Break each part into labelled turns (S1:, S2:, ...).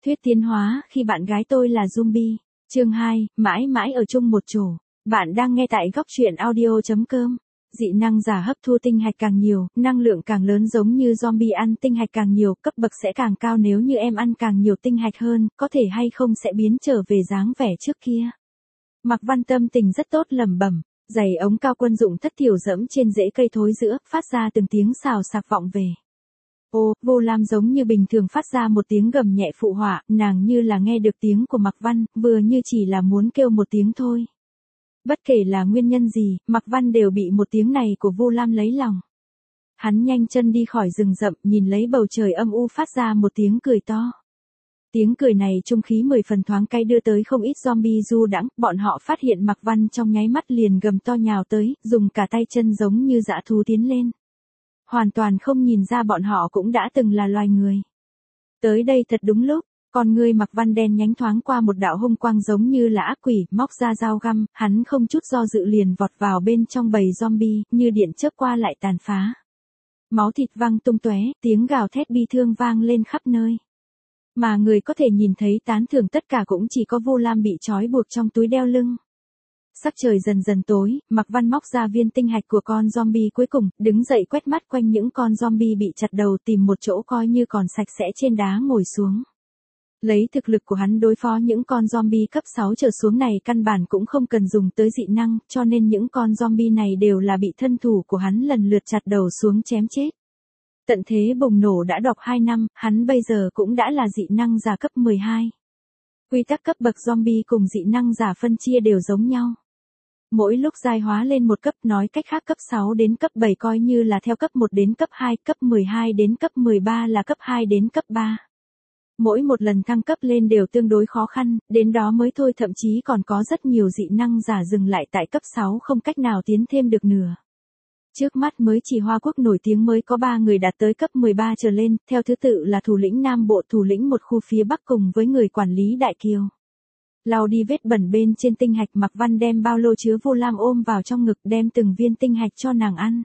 S1: Thuyết tiến hóa khi bạn gái tôi là zombie. Chương 2, mãi mãi ở chung một chỗ. Bạn đang nghe tại góc truyện audio.com. Dị năng giả hấp thu tinh hạch càng nhiều, năng lượng càng lớn, giống như zombie ăn tinh hạch càng nhiều, cấp bậc sẽ càng cao. Nếu như em ăn càng nhiều tinh hạch hơn, có thể hay không sẽ biến trở về dáng vẻ trước kia. Mạc Văn tâm tình rất tốt, lẩm bẩm. Giày ống cao quân dụng thất thiểu dẫm trên rễ cây thối giữa, phát ra từng tiếng xào xạc vọng về. Ô, Vô Lam giống như bình thường phát ra một tiếng gầm nhẹ phụ họa, nàng như là nghe được tiếng của Mạc Văn, vừa như chỉ là muốn kêu một tiếng thôi. Bất kể là nguyên nhân gì, Mạc Văn đều bị một tiếng này của Vô Lam lấy lòng. Hắn nhanh chân đi khỏi rừng rậm, nhìn lấy bầu trời âm u, phát ra một tiếng cười to. Tiếng cười này trung khí 10 phần thoáng cay, đưa tới không ít zombie du đãng. Bọn họ phát hiện Mạc Văn trong nháy mắt liền gầm to nhào tới, dùng cả tay chân giống như dã thú tiến lên. Hoàn toàn không nhìn ra bọn họ cũng đã từng là loài người. Tới đây thật đúng lúc, con ngươi Mạc Văn đen nhánh thoáng qua một đạo hung quang giống như là ác quỷ, móc ra dao găm, hắn không chút do dự liền vọt vào bên trong bầy zombie, như điện chớp qua lại tàn phá. Máu thịt văng tung tóe, tiếng gào thét bi thương vang lên khắp nơi. Mà người có thể nhìn thấy tán thưởng tất cả cũng chỉ có Vô Lam bị trói buộc trong túi đeo lưng. Sắc trời dần dần tối, Mạc Văn móc ra viên tinh hạch của con zombie cuối cùng, đứng dậy quét mắt quanh những con zombie bị chặt đầu, tìm một chỗ coi như còn sạch sẽ trên đá ngồi xuống. Lấy thực lực của hắn đối phó những con zombie cấp 6 trở xuống này căn bản cũng không cần dùng tới dị năng, cho nên những con zombie này đều là bị thân thủ của hắn lần lượt chặt đầu xuống chém chết. Tận thế bùng nổ đã đọc 2 năm, hắn bây giờ cũng đã là dị năng giả cấp 12. Quy tắc cấp bậc zombie cùng dị năng giả phân chia đều giống nhau. Mỗi lúc giai hóa lên một cấp, nói cách khác cấp 6 đến cấp 7 coi như là theo cấp 1 đến cấp 2, cấp 12 đến cấp 13 là cấp 2 đến cấp 3. Mỗi một lần thăng cấp lên đều tương đối khó khăn, đến đó mới thôi, thậm chí còn có rất nhiều dị năng giả dừng lại tại cấp 6 không cách nào tiến thêm được nửa. Trước mắt mới chỉ Hoa Quốc nổi tiếng mới có 3 người đạt tới cấp 13 trở lên, theo thứ tự là thủ lĩnh Nam Bộ, thủ lĩnh một khu phía Bắc cùng với người quản lý Đại Kiều. Lau đi vết bẩn bên trên tinh hạch, Mạc Văn đem ba lô chứa Vô Lam ôm vào trong ngực, đem từng viên tinh hạch cho nàng ăn.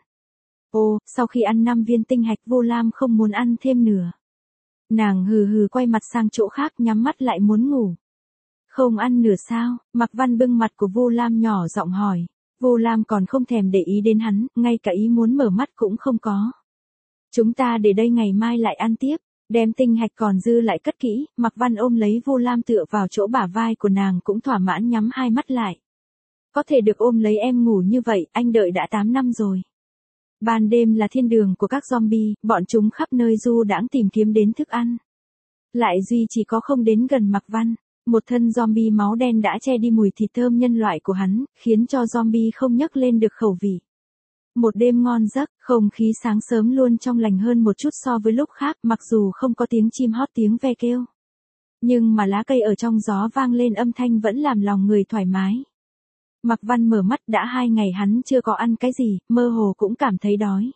S1: Ô, sau khi ăn 5 viên tinh hạch, Vô Lam không muốn ăn thêm nữa. Nàng hừ hừ quay mặt sang chỗ khác, nhắm mắt lại muốn ngủ. Không ăn nửa sao? Mạc Văn bưng mặt của Vô Lam nhỏ giọng hỏi. Vô Lam còn không thèm để ý đến hắn, ngay cả ý muốn mở mắt cũng không có. Chúng ta để đây ngày mai lại ăn tiếp. Đem tinh hạch còn dư lại cất kỹ, Mạc Văn ôm lấy Vô Lam tựa vào chỗ bả vai của nàng, cũng thỏa mãn nhắm hai mắt lại. Có thể được ôm lấy em ngủ như vậy, anh đợi đã 8 năm rồi. Ban đêm là thiên đường của các zombie, bọn chúng khắp nơi du đãng tìm kiếm đến thức ăn. Lại duy chỉ có không đến gần Mạc Văn. Một thân zombie máu đen đã che đi mùi thịt thơm nhân loại của hắn, khiến cho zombie không nhấc lên được khẩu vị. Một đêm ngon giấc, không khí sáng sớm luôn trong lành hơn một chút so với lúc khác, mặc dù không có tiếng chim hót tiếng ve kêu. Nhưng mà lá cây ở trong gió vang lên âm thanh vẫn làm lòng người thoải mái. Mạc Văn mở mắt, đã 2 ngày hắn chưa có ăn cái gì, mơ hồ cũng cảm thấy đói.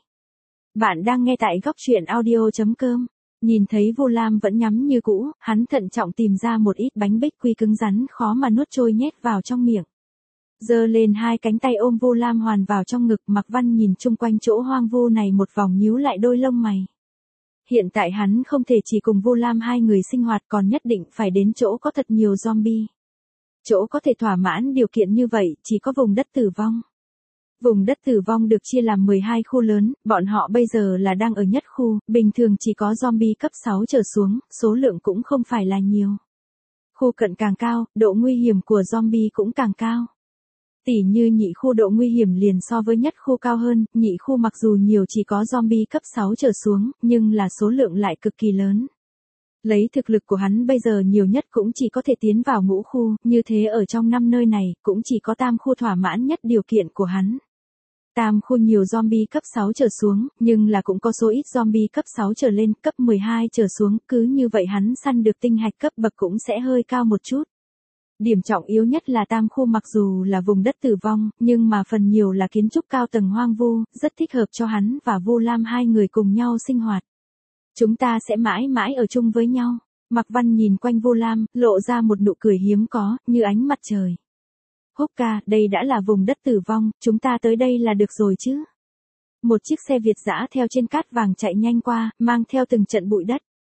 S1: Bạn đang nghe tại góc truyện audio.com. Nhìn thấy Vô Lam vẫn nhắm như cũ, hắn thận trọng tìm ra một ít bánh bích quy cứng rắn khó mà nuốt trôi nhét vào trong miệng. Giơ lên 2 cánh tay ôm Vô Lam hoàn vào trong ngực, Mạc Văn nhìn chung quanh chỗ hoang vu này một vòng, nhíu lại đôi lông mày. Hiện tại hắn không thể chỉ cùng Vô Lam 2 người sinh hoạt, còn nhất định phải đến chỗ có thật nhiều zombie. Chỗ có thể thỏa mãn điều kiện như vậy, chỉ có vùng đất tử vong. Vùng đất tử vong được chia làm 12 khu lớn, bọn họ bây giờ là đang ở nhất khu, bình thường chỉ có zombie cấp 6 trở xuống, số lượng cũng không phải là nhiều. Khu cận càng cao, độ nguy hiểm của zombie cũng càng cao. Tỉ như nhị khu độ nguy hiểm liền so với nhất khu cao hơn, nhị khu mặc dù nhiều chỉ có zombie cấp 6 trở xuống, nhưng là số lượng lại cực kỳ lớn. Lấy thực lực của hắn bây giờ nhiều nhất cũng chỉ có thể tiến vào ngũ khu, như thế ở trong 5 nơi này, cũng chỉ có tam khu thỏa mãn nhất điều kiện của hắn. Tam khu nhiều zombie cấp 6 trở xuống, nhưng là cũng có số ít zombie cấp 6 trở lên, cấp 12 trở xuống, cứ như vậy hắn săn được tinh hạch cấp bậc cũng sẽ hơi cao một chút. Điểm trọng yếu nhất là tam khu mặc dù là vùng đất tử vong, nhưng mà phần nhiều là kiến trúc cao tầng hoang vu, rất thích hợp cho hắn và Vô Lam 2 người cùng nhau sinh hoạt. Chúng ta sẽ mãi mãi ở chung với nhau. Mạc Văn nhìn quanh Vô Lam, lộ ra một nụ cười hiếm có, như ánh mặt trời. Húc ca, đây đã là vùng đất tử vong, chúng ta tới đây là được rồi chứ. Một chiếc xe Việt dã theo trên cát vàng chạy nhanh qua, mang theo từng trận bụi đất.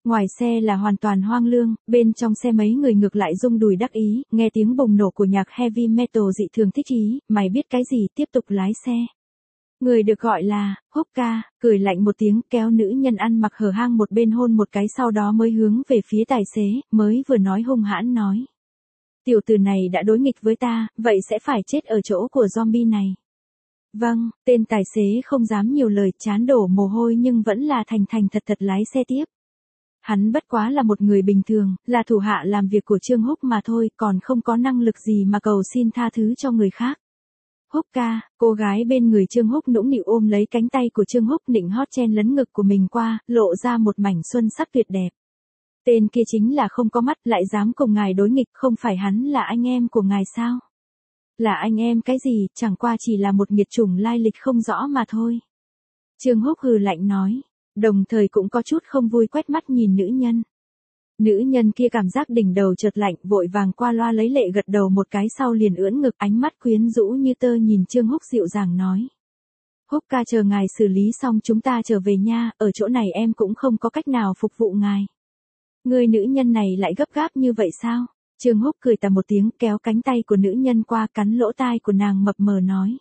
S1: Ngoài xe là hoàn toàn hoang lương, bên trong xe mấy người ngược lại rung đùi đắc ý, nghe tiếng bùng nổ của nhạc heavy metal dị thường thích ý, mày biết cái gì, tiếp tục lái xe. Người được gọi là Hookah cười lạnh một tiếng, kéo nữ nhân ăn mặc hở hang một bên hôn một cái, sau đó mới hướng về phía tài xế, mới vừa nói hung hãn nói. Tiểu tử này đã đối nghịch với ta, vậy sẽ phải chết ở chỗ của zombie này. Vâng, tên tài xế không dám nhiều lời, trán đổ mồ hôi nhưng vẫn là thành thành thật thật lái xe tiếp. Hắn bất quá là một người bình thường, là thủ hạ làm việc của Trương Húc mà thôi, còn không có năng lực gì mà cầu xin tha thứ cho người khác. Húc ca, cô gái bên người Trương Húc nũng nịu ôm lấy cánh tay của Trương Húc nịnh hót chen lấn ngực của mình qua, lộ ra một mảnh xuân sắc tuyệt đẹp. Tên kia chính là không có mắt, lại dám cùng ngài đối nghịch, không phải hắn là anh em của ngài sao? Là anh em cái gì, chẳng qua chỉ là một nghiệt chủng lai lịch không rõ mà thôi. Trương Húc hừ lạnh nói, đồng thời cũng có chút không vui quét mắt nhìn nữ nhân. Nữ nhân kia cảm giác đỉnh đầu chợt lạnh, vội vàng qua loa lấy lệ gật đầu một cái, sau liền ưỡn ngực, ánh mắt quyến rũ như tơ nhìn Trương Húc dịu dàng nói. Húc ca, chờ ngài xử lý xong chúng ta trở về nha, ở chỗ này em cũng không có cách nào phục vụ ngài. Người nữ nhân này lại gấp gáp như vậy sao? Trương Húc cười tà một tiếng, kéo cánh tay của nữ nhân qua, cắn lỗ tai của nàng mập mờ nói.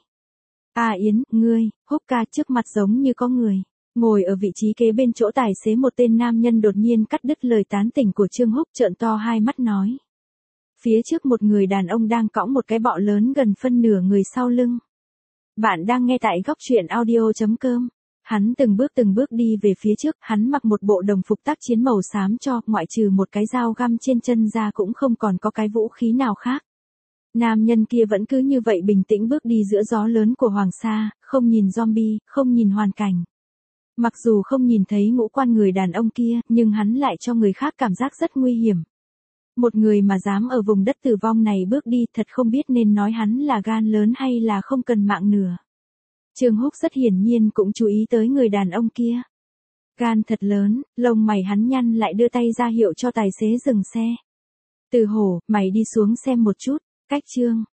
S1: Yến, ngươi, Húc ca, trước mặt giống như có người. Ngồi ở vị trí kế bên chỗ tài xế một tên nam nhân đột nhiên cắt đứt lời tán tỉnh của Trương Húc, trợn to hai mắt nói. Phía trước một người đàn ông đang cõng một cái bọ lớn gần phân nửa người sau lưng. Bạn đang nghe tại góc truyện audio.com. Hắn từng bước đi về phía trước, hắn mặc một bộ đồng phục tác chiến màu xám cho, ngoại trừ một cái dao găm trên chân ra cũng không còn có cái vũ khí nào khác. Nam nhân kia vẫn cứ như vậy bình tĩnh bước đi giữa gió lớn của Hoàng Sa, không nhìn zombie, không nhìn hoàn cảnh. Mặc dù không nhìn thấy ngũ quan người đàn ông kia, nhưng hắn lại cho người khác cảm giác rất nguy hiểm. Một người mà dám ở vùng đất tử vong này bước đi, thật không biết nên nói hắn là gan lớn hay là không cần mạng nửa. Trương Húc rất hiển nhiên cũng chú ý tới người đàn ông kia. Gan thật lớn, lông mày hắn nhăn lại, đưa tay ra hiệu cho tài xế dừng xe. Từ Hổ, mày đi xuống xem một chút, cách Trương